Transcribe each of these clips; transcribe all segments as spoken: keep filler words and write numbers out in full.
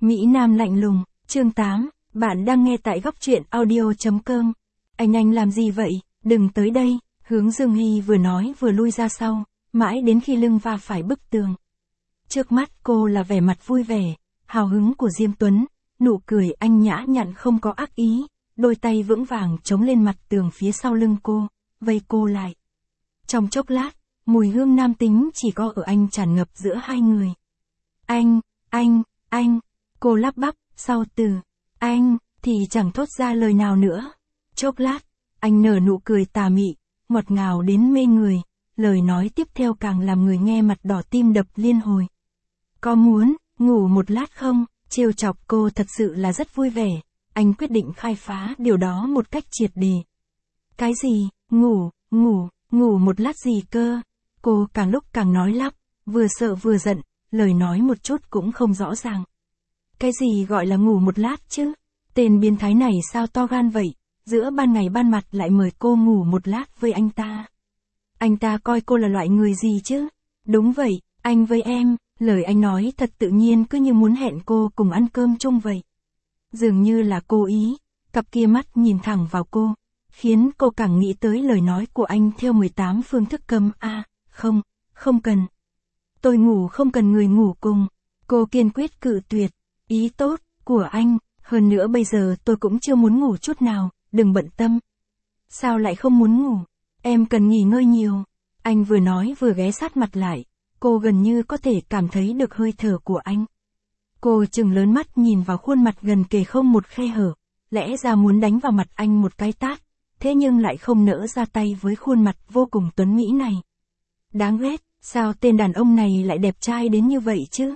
Mỹ Nam lạnh lùng, chương tám, bạn đang nghe tại góc truyện audio.com. Anh anh làm gì vậy, đừng tới đây, Hướng Dương Hy vừa nói vừa lui ra sau, mãi đến khi lưng va phải bức tường. Trước mắt cô là vẻ mặt vui vẻ, hào hứng của Diêm Tuấn, nụ cười anh nhã nhặn không có ác ý, đôi tay vững vàng chống lên mặt tường phía sau lưng cô, vây cô lại. Trong chốc lát, mùi hương nam tính chỉ có ở anh tràn ngập giữa hai người. Anh, anh, anh, cô lắp bắp, sau từ, anh, thì chẳng thốt ra lời nào nữa. Chốc lát, anh nở nụ cười tà mị, ngọt ngào đến mê người, lời nói tiếp theo càng làm người nghe mặt đỏ tim đập liên hồi. Có muốn, ngủ một lát không? Trêu chọc cô thật sự là rất vui vẻ, anh quyết định khai phá điều đó một cách triệt để. Cái gì, ngủ, ngủ, ngủ một lát gì cơ? Cô càng lúc càng nói lắp, vừa sợ vừa giận, lời nói một chút cũng không rõ ràng. Cái gì gọi là ngủ một lát chứ? Tên biến thái này sao to gan vậy, giữa ban ngày ban mặt lại mời cô ngủ một lát với anh ta. Anh ta coi cô là loại người gì chứ? Đúng vậy, anh với em, lời anh nói thật tự nhiên cứ như muốn hẹn cô cùng ăn cơm chung vậy. Dường như là cố ý, cặp kia mắt nhìn thẳng vào cô, khiến cô càng nghĩ tới lời nói của anh theo mười tám phương thức câm a, à, không, không cần. Tôi ngủ không cần người ngủ cùng, cô kiên quyết cự tuyệt, ý tốt của anh, hơn nữa bây giờ tôi cũng chưa muốn ngủ chút nào, đừng bận tâm. Sao lại không muốn ngủ, em cần nghỉ ngơi nhiều, anh vừa nói vừa ghé sát mặt lại, cô gần như có thể cảm thấy được hơi thở của anh. Cô trừng lớn mắt nhìn vào khuôn mặt gần kề không một khe hở, lẽ ra muốn đánh vào mặt anh một cái tát, thế nhưng lại không nỡ ra tay với khuôn mặt vô cùng tuấn mỹ này. Đáng ghét, sao tên đàn ông này lại đẹp trai đến như vậy chứ?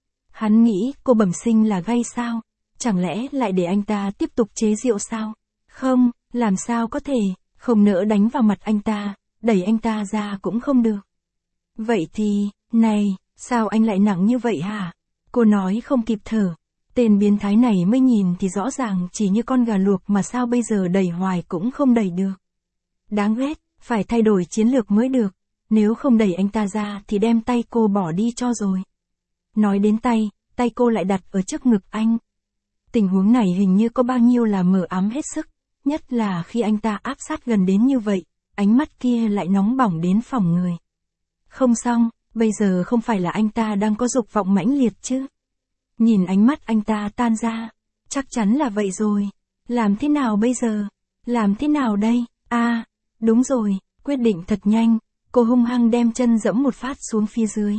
Hắn nghĩ cô bẩm sinh là gay sao? Chẳng lẽ lại để anh ta tiếp tục chế giễu sao? Không, làm sao có thể, không nỡ đánh vào mặt anh ta, đẩy anh ta ra cũng không được. Vậy thì, này, sao anh lại nặng như vậy hả? Cô nói không kịp thở. Tên biến thái này mới nhìn thì rõ ràng chỉ như con gà luộc mà sao bây giờ đẩy hoài cũng không đẩy được. Đáng ghét, phải thay đổi chiến lược mới được. Nếu không đẩy anh ta ra thì đem tay cô bỏ đi cho rồi. Nói đến tay, tay cô lại đặt ở trước ngực anh. Tình huống này hình như có bao nhiêu là mờ ám hết sức, nhất là khi anh ta áp sát gần đến như vậy, ánh mắt kia lại nóng bỏng đến phỏng người. Không xong, bây giờ không phải là anh ta đang có dục vọng mãnh liệt chứ? Nhìn ánh mắt anh ta tan ra, chắc chắn là vậy rồi. Làm thế nào bây giờ? Làm thế nào đây? À, đúng rồi, quyết định thật nhanh, cô hung hăng đem chân dẫm một phát xuống phía dưới.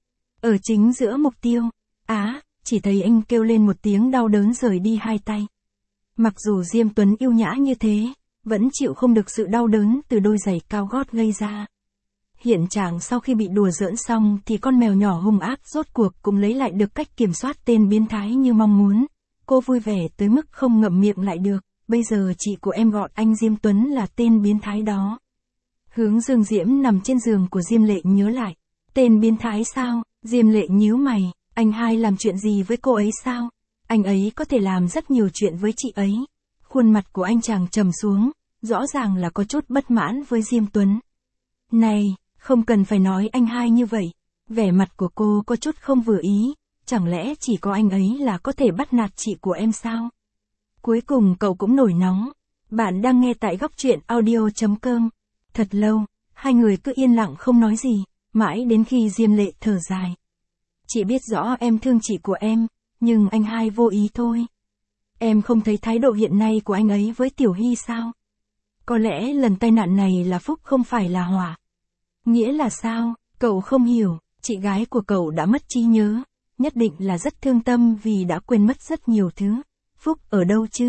Ở chính giữa mục tiêu, á, chỉ thấy anh kêu lên một tiếng đau đớn rời đi hai tay. Mặc dù Diêm Tuấn yêu nhã như thế, vẫn chịu không được sự đau đớn từ đôi giày cao gót gây ra. Hiện trạng sau khi bị đùa giỡn xong thì con mèo nhỏ hung ác rốt cuộc cũng lấy lại được cách kiểm soát tên biến thái như mong muốn. Cô vui vẻ tới mức không ngậm miệng lại được, bây giờ chị của em gọi anh Diêm Tuấn là tên biến thái đó. Hướng Dương Diễm nằm trên giường của Diêm Lệ nhớ lại. Tên biến thái sao? Diêm Lệ nhíu mày, anh hai làm chuyện gì với cô ấy sao? Anh ấy có thể làm rất nhiều chuyện với chị ấy. Khuôn mặt của anh chàng trầm xuống, rõ ràng là có chút bất mãn với Diêm Tuấn. Này, không cần phải nói anh hai như vậy. Vẻ mặt của cô có chút không vừa ý, chẳng lẽ chỉ có anh ấy là có thể bắt nạt chị của em sao? Cuối cùng cậu cũng nổi nóng. Bạn đang nghe tại góc truyện audio.com. Thật lâu, hai người cứ yên lặng không nói gì, mãi đến khi Diêm Lệ thở dài. Chị biết rõ em thương chị của em, nhưng anh hai vô ý thôi. Em không thấy thái độ hiện nay của anh ấy với Tiểu Hy sao? Có lẽ lần tai nạn này là phúc không phải là họa. Nghĩa là sao? Cậu không hiểu, chị gái của cậu đã mất trí nhớ, nhất định là rất thương tâm vì đã quên mất rất nhiều thứ. Phúc ở đâu chứ?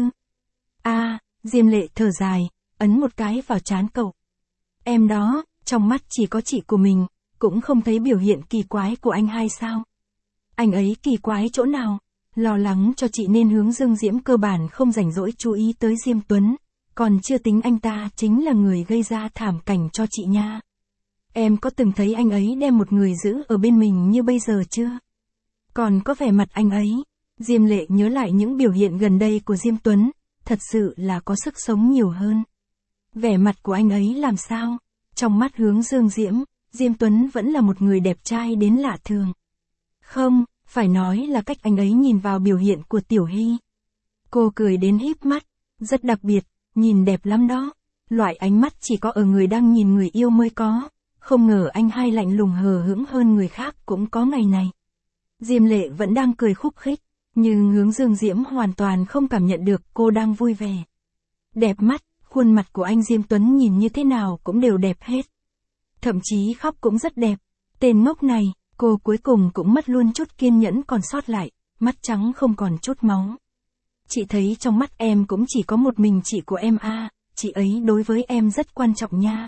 À, Diêm Lệ thở dài, ấn một cái vào trán cậu. Em đó, trong mắt chỉ có chị của mình, cũng không thấy biểu hiện kỳ quái của anh hai sao? Anh ấy kỳ quái chỗ nào? Lo lắng cho chị nên Hướng Dương Diễm cơ bản không rảnh rỗi chú ý tới Diêm Tuấn, còn chưa tính anh ta chính là người gây ra thảm cảnh cho chị nha. Em có từng thấy anh ấy đem một người giữ ở bên mình như bây giờ chưa? Còn có vẻ mặt anh ấy, Diêm Lệ nhớ lại những biểu hiện gần đây của Diêm Tuấn, thật sự là có sức sống nhiều hơn. Vẻ mặt của anh ấy làm sao? Trong mắt Hướng Dương Diễm, Diêm Tuấn vẫn là một người đẹp trai đến lạ thường. Không, Phải nói là cách anh ấy nhìn vào biểu hiện của Tiểu Hy. Cô cười đến híp mắt, rất đặc biệt, nhìn đẹp lắm đó. Loại ánh mắt chỉ có ở người đang nhìn người yêu mới có. Không ngờ anh hai lạnh lùng hờ hững hơn người khác cũng có ngày này. Diêm Lệ vẫn đang cười khúc khích, nhưng Hướng Dương Diễm hoàn toàn không cảm nhận được cô đang vui vẻ. Đẹp mắt, khuôn mặt của anh Diêm Tuấn nhìn như thế nào cũng đều đẹp hết. Thậm chí khóc cũng rất đẹp. Tên ngốc này, cô cuối cùng cũng mất luôn chút kiên nhẫn còn sót lại, mắt trắng không còn chút máu. Chị thấy trong mắt em cũng chỉ có một mình chị của em à, chị ấy đối với em rất quan trọng nha.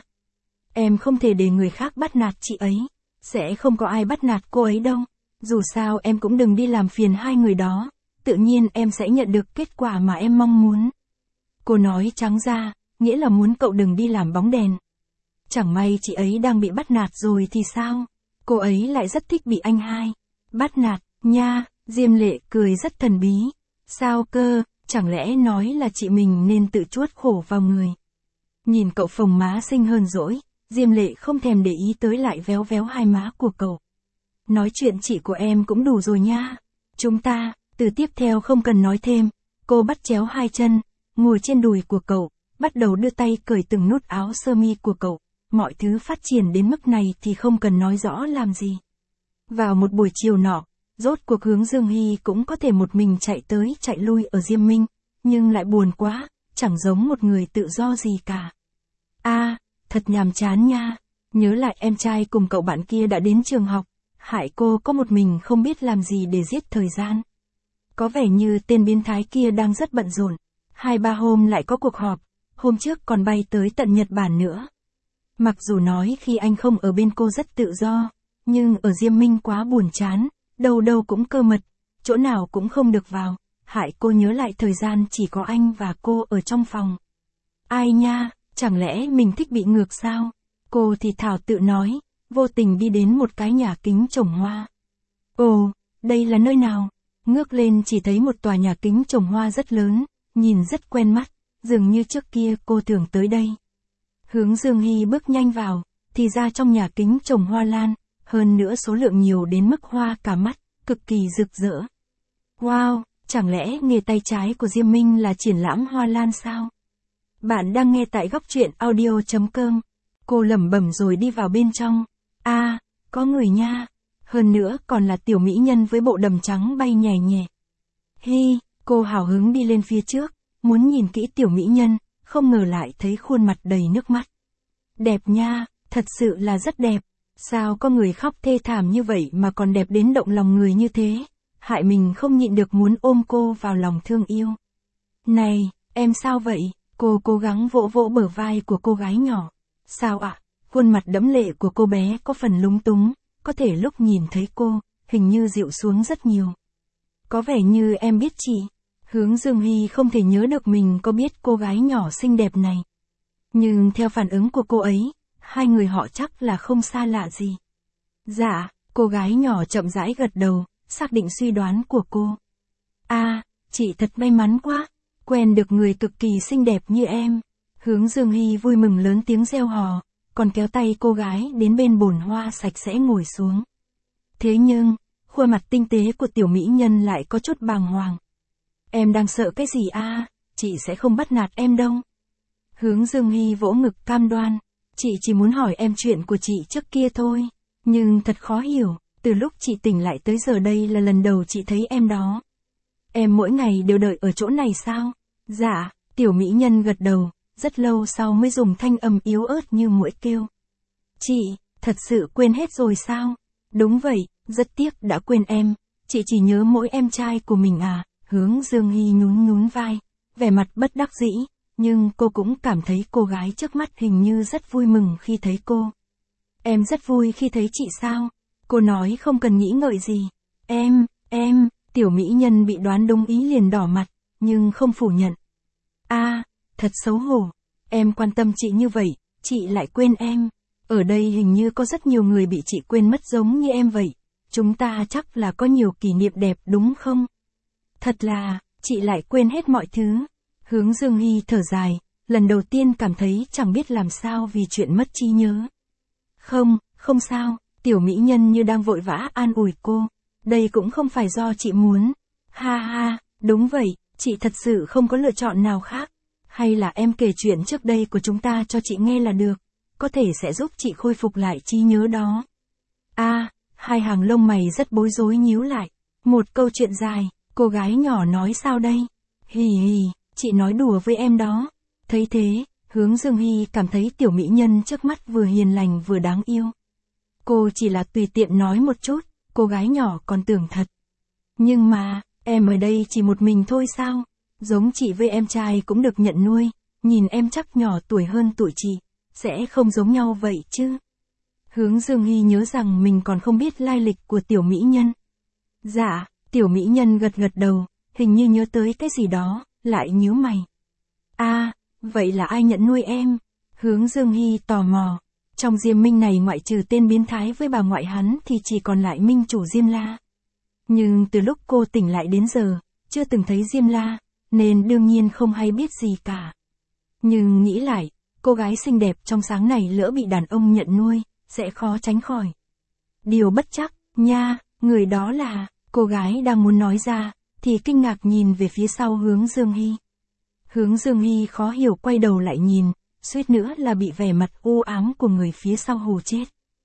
Em không thể để người khác bắt nạt chị ấy, sẽ không có ai bắt nạt cô ấy đâu. Dù sao em cũng đừng đi làm phiền hai người đó, tự nhiên em sẽ nhận được kết quả mà em mong muốn. Cô nói trắng ra, nghĩa là muốn cậu đừng đi làm bóng đèn. Chẳng may chị ấy đang bị bắt nạt rồi thì sao? Cô ấy lại rất thích bị anh hai bắt nạt, nha. Diêm Lệ cười rất thần bí. Sao cơ, chẳng lẽ nói là chị mình nên tự chuốt khổ vào người? Nhìn cậu phồng má xinh hơn dỗi, Diêm Lệ không thèm để ý tới lại véo véo hai má của cậu. Nói chuyện chị của em cũng đủ rồi nha. Chúng ta, từ tiếp theo không cần nói thêm. Cô bắt chéo hai chân, ngồi trên đùi của cậu, bắt đầu đưa tay cởi từng nút áo sơ mi của cậu. Mọi thứ phát triển đến mức này thì không cần nói rõ làm gì. Vào một buổi chiều nọ, rốt cuộc Hướng Dương Hy cũng có thể một mình chạy tới chạy lui ở Diêm Minh, nhưng lại buồn quá, chẳng giống một người tự do gì cả. A, à, thật nhàm chán nha. Nhớ lại em trai cùng cậu bạn kia đã đến trường học, hại cô có một mình không biết làm gì để giết thời gian. Có vẻ như tên biến thái kia đang rất bận rộn, hai ba hôm lại có cuộc họp, hôm trước còn bay tới tận Nhật Bản nữa. Mặc dù nói khi anh không ở bên cô rất tự do, nhưng ở Diêm Minh quá buồn chán, đâu đâu cũng cơ mật, chỗ nào cũng không được vào, hại cô nhớ lại thời gian chỉ có anh và cô ở trong phòng. Ai nha, chẳng lẽ mình thích bị ngược sao? Cô thì thảo tự nói, vô tình đi đến một cái nhà kính trồng hoa. Ồ, đây là nơi nào? Ngước lên chỉ thấy một tòa nhà kính trồng hoa rất lớn, nhìn rất quen mắt, dường như trước kia cô thường tới đây. Hướng Dương Hy bước nhanh vào, thì ra trong nhà kính trồng hoa lan, hơn nữa số lượng nhiều đến mức hoa cả mắt, cực kỳ rực rỡ. Wow, chẳng lẽ nghề tay trái của Diêm Minh là triển lãm hoa lan sao? Bạn đang nghe tại góc truyện audio chấm com. Cô lẩm bẩm rồi đi vào bên trong. A, à, có người nha. Hơn nữa còn là tiểu mỹ nhân với bộ đầm trắng bay nhẹ nhẹ. Hi, cô hào hứng đi lên phía trước, muốn nhìn kỹ tiểu mỹ nhân, không ngờ lại thấy khuôn mặt đầy nước mắt. Đẹp nha, thật sự là rất đẹp. Sao có người khóc thê thảm như vậy mà còn đẹp đến động lòng người như thế? Hại mình không nhịn được muốn ôm cô vào lòng thương yêu. Này, em sao vậy? Cô cố gắng vỗ vỗ bờ vai của cô gái nhỏ. Sao ạ? À? Khuôn mặt đẫm lệ của cô bé có phần lúng túng, có thể lúc nhìn thấy cô, hình như dịu xuống rất nhiều. Có vẻ như em biết chị. Hướng Dương Hy không thể nhớ được mình có biết cô gái nhỏ xinh đẹp này. Nhưng theo phản ứng của cô ấy, hai người họ chắc là không xa lạ gì. Dạ, cô gái nhỏ chậm rãi gật đầu, xác định suy đoán của cô. A, à, chị thật may mắn quá, quen được người cực kỳ xinh đẹp như em. Hướng Dương Hy vui mừng lớn tiếng reo hò, còn kéo tay cô gái đến bên bồn hoa sạch sẽ ngồi xuống. Thế nhưng, khuôn mặt tinh tế của tiểu mỹ nhân lại có chút bàng hoàng. Em đang sợ cái gì a? À? Chị sẽ không bắt nạt em đâu. Hướng Dương Hy vỗ ngực cam đoan. Chị chỉ muốn hỏi em chuyện của chị trước kia thôi. Nhưng thật khó hiểu, từ lúc chị tỉnh lại tới giờ đây là lần đầu chị thấy em đó. Em mỗi ngày đều đợi ở chỗ này sao? Dạ, tiểu mỹ nhân gật đầu, rất lâu sau mới dùng thanh âm yếu ớt như muỗi kêu. Chị, thật sự quên hết rồi sao? Đúng vậy, rất tiếc đã quên em, chị chỉ nhớ mỗi em trai của mình à? Hướng Dương Hy nhún nhún vai, vẻ mặt bất đắc dĩ, nhưng cô cũng cảm thấy cô gái trước mắt hình như rất vui mừng khi thấy cô. Em rất vui khi thấy chị sao? Cô nói không cần nghĩ ngợi gì. Em, em, tiểu mỹ nhân bị đoán đúng ý liền đỏ mặt, nhưng không phủ nhận. A, à, thật xấu hổ, em quan tâm chị như vậy, chị lại quên em. Ở đây hình như có rất nhiều người bị chị quên mất giống như em vậy. Chúng ta chắc là có nhiều kỷ niệm đẹp đúng không? Thật là, chị lại quên hết mọi thứ. Hướng Dương Hy thở dài, lần đầu tiên cảm thấy chẳng biết làm sao vì chuyện mất trí nhớ. Không, không sao, tiểu mỹ nhân như đang vội vã an ủi cô. đây cũng không phải do chị muốn. Ha ha, đúng vậy, chị thật sự không có lựa chọn nào khác. Hay là em kể chuyện trước đây của chúng ta cho chị nghe là được, có thể sẽ giúp chị khôi phục lại trí nhớ đó. À, hai hàng lông mày rất bối rối nhíu lại. Một câu chuyện dài, cô gái nhỏ nói sao đây? Hì hì, chị nói đùa với em đó. Thấy thế, Hướng Dương Hy cảm thấy tiểu mỹ nhân trước mắt vừa hiền lành vừa đáng yêu. Cô chỉ là tùy tiện nói một chút, cô gái nhỏ còn tưởng thật. Nhưng mà, em ở đây chỉ một mình thôi sao? Giống chị với em trai cũng được nhận nuôi, nhìn em chắc nhỏ tuổi hơn tuổi chị, sẽ không giống nhau vậy chứ? Hướng Dương Hy nhớ rằng mình còn không biết lai lịch của tiểu mỹ nhân. Dạ, tiểu mỹ nhân gật gật đầu, hình như nhớ tới cái gì đó, lại nhíu mày. À, vậy là ai nhận nuôi em? Hướng Dương Hy tò mò. Trong Diêm Minh này ngoại trừ tên biến thái với bà ngoại hắn thì chỉ còn lại Minh chủ Diêm La. Nhưng từ lúc cô tỉnh lại đến giờ, chưa từng thấy Diêm La, nên đương nhiên không hay biết gì cả. Nhưng nghĩ lại, cô gái xinh đẹp trong sáng này lỡ bị đàn ông nhận nuôi, sẽ khó tránh khỏi. Điều bất chắc, nha, người đó là, cô gái đang muốn nói ra, thì kinh ngạc nhìn về phía sau Hướng Dương Hy. Hướng Dương Hy khó hiểu quay đầu lại nhìn, suýt nữa là bị vẻ mặt u ám của người phía sau hù chết.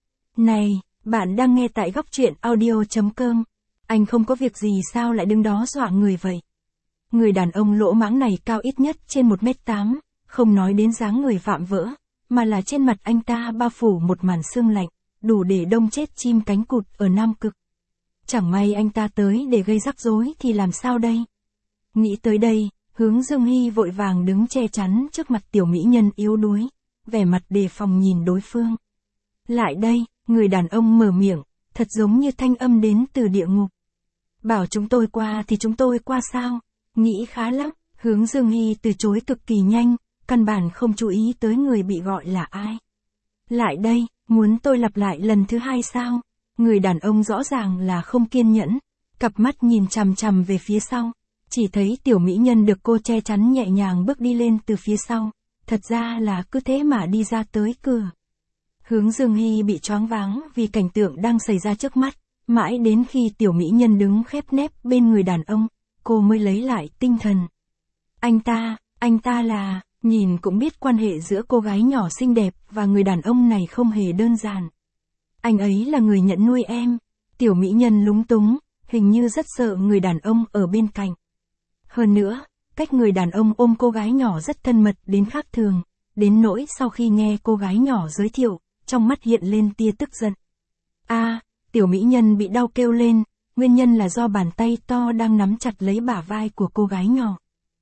Này, bạn đang nghe tại góc truyện audio chấm com. Anh không có việc gì sao lại đứng đó dọa người vậy? Người đàn ông lỗ mãng này cao ít nhất trên một mét tám, không nói đến dáng người vạm vỡ, mà là trên mặt anh ta bao phủ một màn sương lạnh, đủ để đông chết chim cánh cụt ở Nam Cực. Chẳng may anh ta tới để gây rắc rối thì làm sao đây? Nghĩ tới đây, Hướng Dương Hy vội vàng đứng che chắn trước mặt tiểu mỹ nhân yếu đuối, vẻ mặt đề phòng nhìn đối phương. Lại đây, người đàn ông mở miệng, thật giống như thanh âm đến từ địa ngục. Bảo chúng tôi qua thì chúng tôi qua sao? Nghĩ khá lắm, Hướng Dương Hy từ chối cực kỳ nhanh, căn bản không chú ý tới người bị gọi là ai. Lại đây, muốn tôi lặp lại lần thứ hai sao? Người đàn ông rõ ràng là không kiên nhẫn, cặp mắt nhìn chằm chằm về phía sau. Chỉ thấy tiểu mỹ nhân được cô che chắn nhẹ nhàng bước đi lên từ phía sau, thật ra là cứ thế mà đi ra tới cửa. Hướng Dương Hy bị choáng váng vì cảnh tượng đang xảy ra trước mắt, mãi đến khi tiểu mỹ nhân đứng khép nép bên người đàn ông, cô mới lấy lại tinh thần. Anh ta, anh ta là, nhìn cũng biết quan hệ giữa cô gái nhỏ xinh đẹp và người đàn ông này không hề đơn giản. Anh ấy là người nhận nuôi em. Tiểu mỹ nhân lúng túng, hình như rất sợ người đàn ông ở bên cạnh. Hơn nữa, cách người đàn ông ôm cô gái nhỏ rất thân mật đến khác thường, đến nỗi sau khi nghe cô gái nhỏ giới thiệu, trong mắt hiện lên tia tức giận. A, tiểu mỹ nhân bị đau kêu lên, nguyên nhân là do bàn tay to đang nắm chặt lấy bả vai của cô gái nhỏ.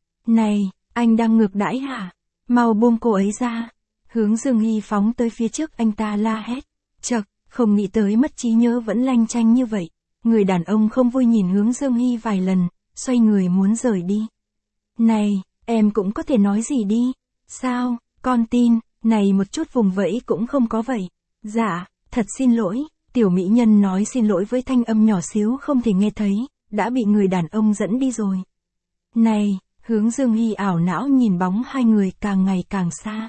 Này, anh đang ngược đãi hả? Mau buông cô ấy ra. Hướng Dương Hy phóng tới phía trước anh ta la hét. Chậc, không nghĩ tới mất trí nhớ vẫn lanh chanh như vậy. Người đàn ông không vui nhìn Hướng Dương Hy vài lần, xoay người muốn rời đi. Này, em cũng có thể nói gì đi. Sao, con tin, này một chút vùng vẫy cũng không có vậy. Dạ, thật xin lỗi. Tiểu mỹ nhân nói xin lỗi với thanh âm nhỏ xíu không thể nghe thấy, đã bị người đàn ông dẫn đi rồi. Này, Hướng Dương Hy ảo não nhìn bóng hai người càng ngày càng xa.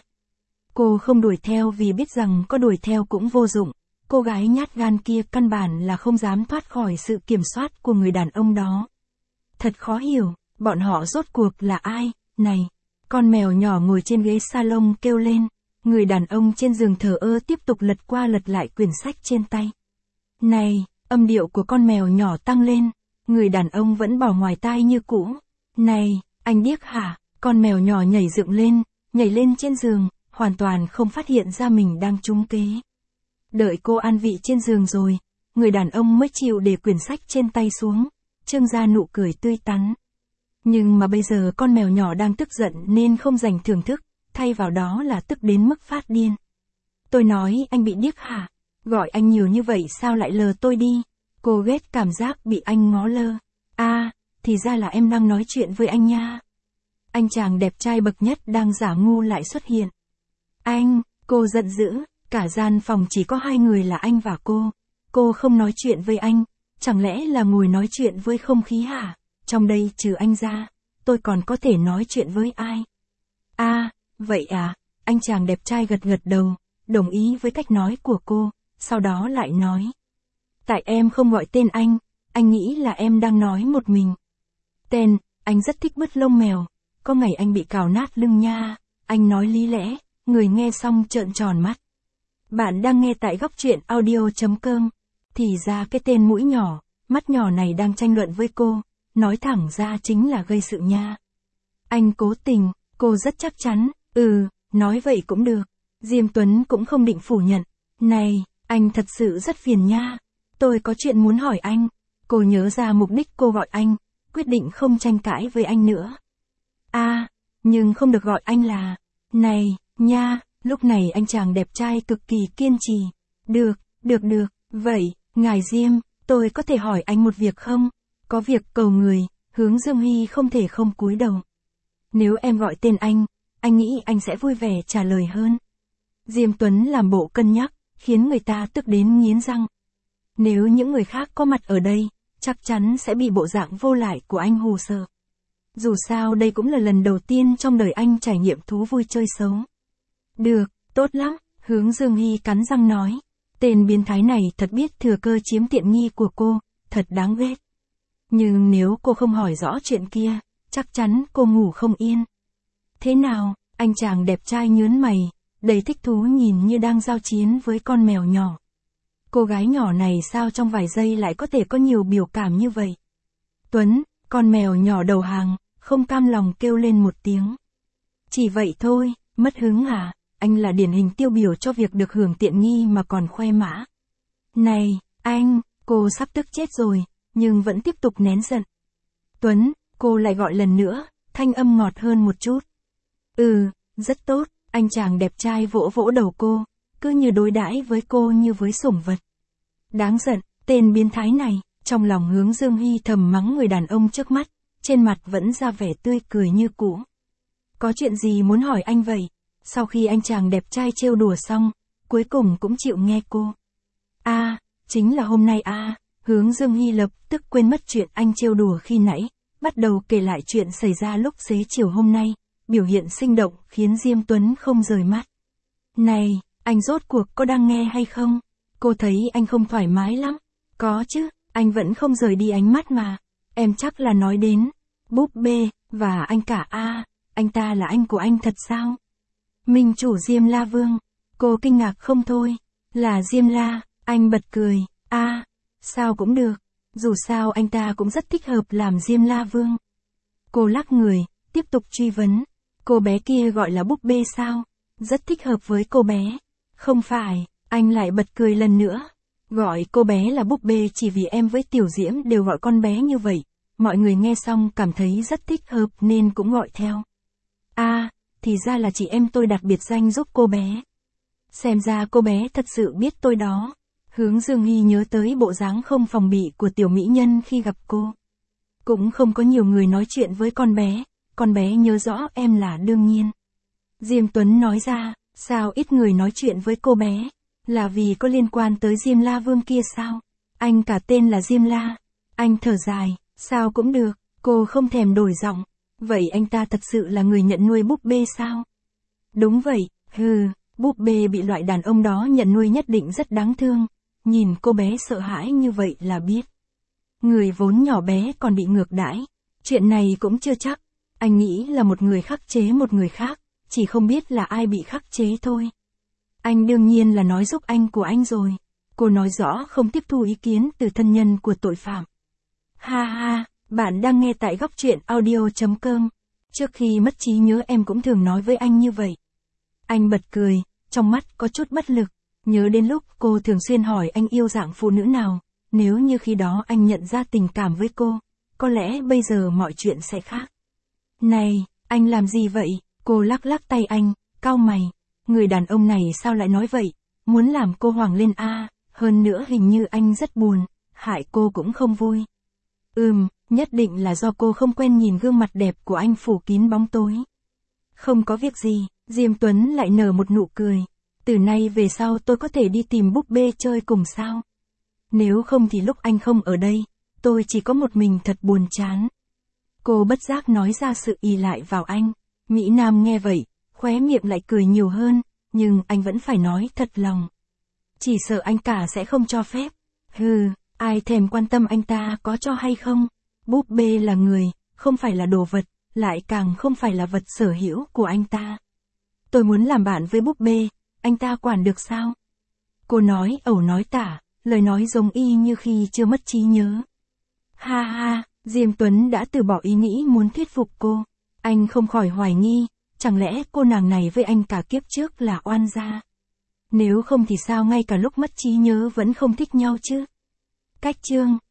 Cô không đuổi theo vì biết rằng có đuổi theo cũng vô dụng, cô gái nhát gan kia căn bản là không dám thoát khỏi sự kiểm soát của người đàn ông đó. Thật khó hiểu, bọn họ rốt cuộc là ai? Này, con mèo nhỏ ngồi trên ghế salon kêu lên, người đàn ông trên giường thờ ơ tiếp tục lật qua lật lại quyển sách trên tay. Này, âm điệu của con mèo nhỏ tăng lên, người đàn ông vẫn bỏ ngoài tai như cũ. Này, anh điếc hả? Con mèo nhỏ nhảy dựng lên, nhảy lên trên giường, hoàn toàn không phát hiện ra mình đang trúng kế. Đợi cô an vị trên giường rồi, người đàn ông mới chịu để quyển sách trên tay xuống, trưng ra nụ cười tươi tắn. Nhưng mà bây giờ con mèo nhỏ đang tức giận nên không dành thưởng thức, thay vào đó là tức đến mức phát điên. Tôi nói anh bị điếc hả? Gọi anh nhiều như vậy sao lại lờ tôi đi? Cô ghét cảm giác bị anh ngó lơ. À, thì ra là em đang nói chuyện với anh nha. Anh chàng đẹp trai bậc nhất đang giả ngu lại xuất hiện. Anh, cô giận dữ, cả gian phòng chỉ có hai người là anh và cô. Cô không nói chuyện với anh, chẳng lẽ là ngồi nói chuyện với không khí hả? Trong đây trừ anh ra, tôi còn có thể nói chuyện với ai? À, vậy à, anh chàng đẹp trai gật gật đầu, đồng ý với cách nói của cô, sau đó lại nói. Tại em không gọi tên anh, anh nghĩ là em đang nói một mình. Tên, anh rất thích bứt lông mèo, có ngày anh bị cào nát lưng nha, anh nói lý lẽ, người nghe xong trợn tròn mắt. Bạn đang nghe tại góc truyện audio.com, thì ra cái tên mũi nhỏ, mắt nhỏ này đang tranh luận với cô, nói thẳng ra chính là gây sự nha. Anh cố tình, cô rất chắc chắn, ừ, nói vậy cũng được. Diêm Tuấn cũng không định phủ nhận, này, anh thật sự rất phiền nha, tôi có chuyện muốn hỏi anh. Cô nhớ ra mục đích cô gọi anh, quyết định không tranh cãi với anh nữa. À, nhưng không được gọi anh là, này, nha, lúc này anh chàng đẹp trai cực kỳ kiên trì. Được, được được, vậy, ngài Diêm, tôi có thể hỏi anh một việc không? Có việc cầu người, Hướng Dương Hy không thể không cúi đầu. Nếu em gọi tên anh, anh nghĩ anh sẽ vui vẻ trả lời hơn. Diêm Tuấn làm bộ cân nhắc, khiến người ta tức đến nghiến răng. Nếu những người khác có mặt ở đây, chắc chắn sẽ bị bộ dạng vô lại của anh hù sợ. Dù sao đây cũng là lần đầu tiên trong đời anh trải nghiệm thú vui chơi xấu. Được, tốt lắm, Hướng Dương Hy cắn răng nói. Tên biến thái này thật biết thừa cơ chiếm tiện nghi của cô, thật đáng ghét. Nhưng nếu cô không hỏi rõ chuyện kia, chắc chắn cô ngủ không yên. Thế nào, anh chàng đẹp trai nhớn mày, đầy thích thú nhìn như đang giao chiến với con mèo nhỏ. Cô gái nhỏ này sao trong vài giây lại có thể có nhiều biểu cảm như vậy? Tuấn, con mèo nhỏ đầu hàng, không cam lòng kêu lên một tiếng. Chỉ vậy thôi, mất hứng à, anh là điển hình tiêu biểu cho việc được hưởng tiện nghi mà còn khoe mã. Này, anh, cô sắp tức chết rồi, nhưng vẫn tiếp tục nén giận. Tuấn, cô lại gọi lần nữa, thanh âm ngọt hơn một chút. Ừ, rất tốt, anh chàng đẹp trai vỗ vỗ đầu cô, cứ như đối đãi với cô như với sủng vật. Đáng giận, tên biến thái này, trong lòng Hướng Dương Hy thầm mắng người đàn ông trước mắt, trên mặt vẫn ra vẻ tươi cười như cũ. Có chuyện gì muốn hỏi anh vậy? Sau khi anh chàng đẹp trai trêu đùa xong, cuối cùng cũng chịu nghe cô. À, chính là hôm nay à, Hướng Dương Hy lập tức quên mất chuyện anh trêu đùa khi nãy, bắt đầu kể lại chuyện xảy ra lúc xế chiều hôm nay, biểu hiện sinh động khiến Diêm Tuấn không rời mắt. Này, anh rốt cuộc có đang nghe hay không? Cô thấy anh không thoải mái lắm. Có chứ, anh vẫn không rời đi ánh mắt mà. Em chắc là nói đến búp bê, và anh cả a à, anh ta là anh của anh thật sao? Minh chủ Diêm La Vương. Cô kinh ngạc không thôi. Là Diêm La, anh bật cười. A à, sao cũng được. Dù sao anh ta cũng rất thích hợp làm Diêm La Vương. Cô lắc người, tiếp tục truy vấn. Cô bé kia gọi là búp bê sao? Rất thích hợp với cô bé. Không phải, anh lại bật cười lần nữa. Gọi cô bé là búp bê chỉ vì em với Tiểu Diễm đều gọi con bé như vậy. Mọi người nghe xong cảm thấy rất thích hợp nên cũng gọi theo. À, thì ra là chị em tôi đặt biệt danh giúp cô bé. Xem ra cô bé thật sự biết tôi đó. Hướng Dương Hy nhớ tới bộ dáng không phòng bị của tiểu mỹ nhân khi gặp cô. Cũng không có nhiều người nói chuyện với con bé, con bé nhớ rõ em là đương nhiên. Diêm Tuấn nói ra, sao ít người nói chuyện với cô bé? Là vì có liên quan tới Diêm La Vương kia sao? Anh cả tên là Diêm La. Anh thở dài, sao cũng được, cô không thèm đổi giọng. Vậy anh ta thật sự là người nhận nuôi búp bê sao? Đúng vậy, hừ, búp bê bị loại đàn ông đó nhận nuôi nhất định rất đáng thương. Nhìn cô bé sợ hãi như vậy là biết. Người vốn nhỏ bé còn bị ngược đãi. Chuyện này cũng chưa chắc. Anh nghĩ là một người khắc chế một người khác, chỉ không biết là ai bị khắc chế thôi. Anh đương nhiên là nói giúp anh của anh rồi. Cô nói rõ không tiếp thu ý kiến từ thân nhân của tội phạm. Ha ha, bạn đang nghe tại góc truyện audio.com. Trước khi mất trí nhớ em cũng thường nói với anh như vậy. Anh bật cười, trong mắt có chút bất lực. Nhớ đến lúc cô thường xuyên hỏi anh yêu dạng phụ nữ nào. Nếu như khi đó anh nhận ra tình cảm với cô, có lẽ bây giờ mọi chuyện sẽ khác. Này, anh làm gì vậy? Cô lắc lắc tay anh, cau mày. Người đàn ông này sao lại nói vậy? Muốn làm cô hoảng lên a à, hơn nữa hình như anh rất buồn, hại cô cũng không vui. Ừm, nhất định là do cô không quen nhìn gương mặt đẹp của anh phủ kín bóng tối. Không có việc gì, Diêm Tuấn lại nở một nụ cười. Từ nay về sau tôi có thể đi tìm búp bê chơi cùng sao? Nếu không thì lúc anh không ở đây, tôi chỉ có một mình thật buồn chán. Cô bất giác nói ra sự ỷ lại vào anh. Mỹ Nam nghe vậy, khóe miệng lại cười nhiều hơn, nhưng anh vẫn phải nói thật lòng. Chỉ sợ anh cả sẽ không cho phép. Hừ, Ai thèm quan tâm anh ta có cho hay không? Búp bê là người, không phải là đồ vật, lại càng không phải là vật sở hữu của anh ta. Tôi muốn làm bạn với búp bê, anh ta quản được sao? Cô nói ẩu nói tả, lời nói giống y như khi chưa mất trí nhớ. Ha ha, Diêm Tuấn đã từ bỏ ý nghĩ muốn thuyết phục cô. Anh không khỏi hoài nghi, chẳng lẽ cô nàng này với anh cả kiếp trước là oan gia? Nếu không thì sao ngay cả lúc mất trí nhớ vẫn không thích nhau chứ? Cách chương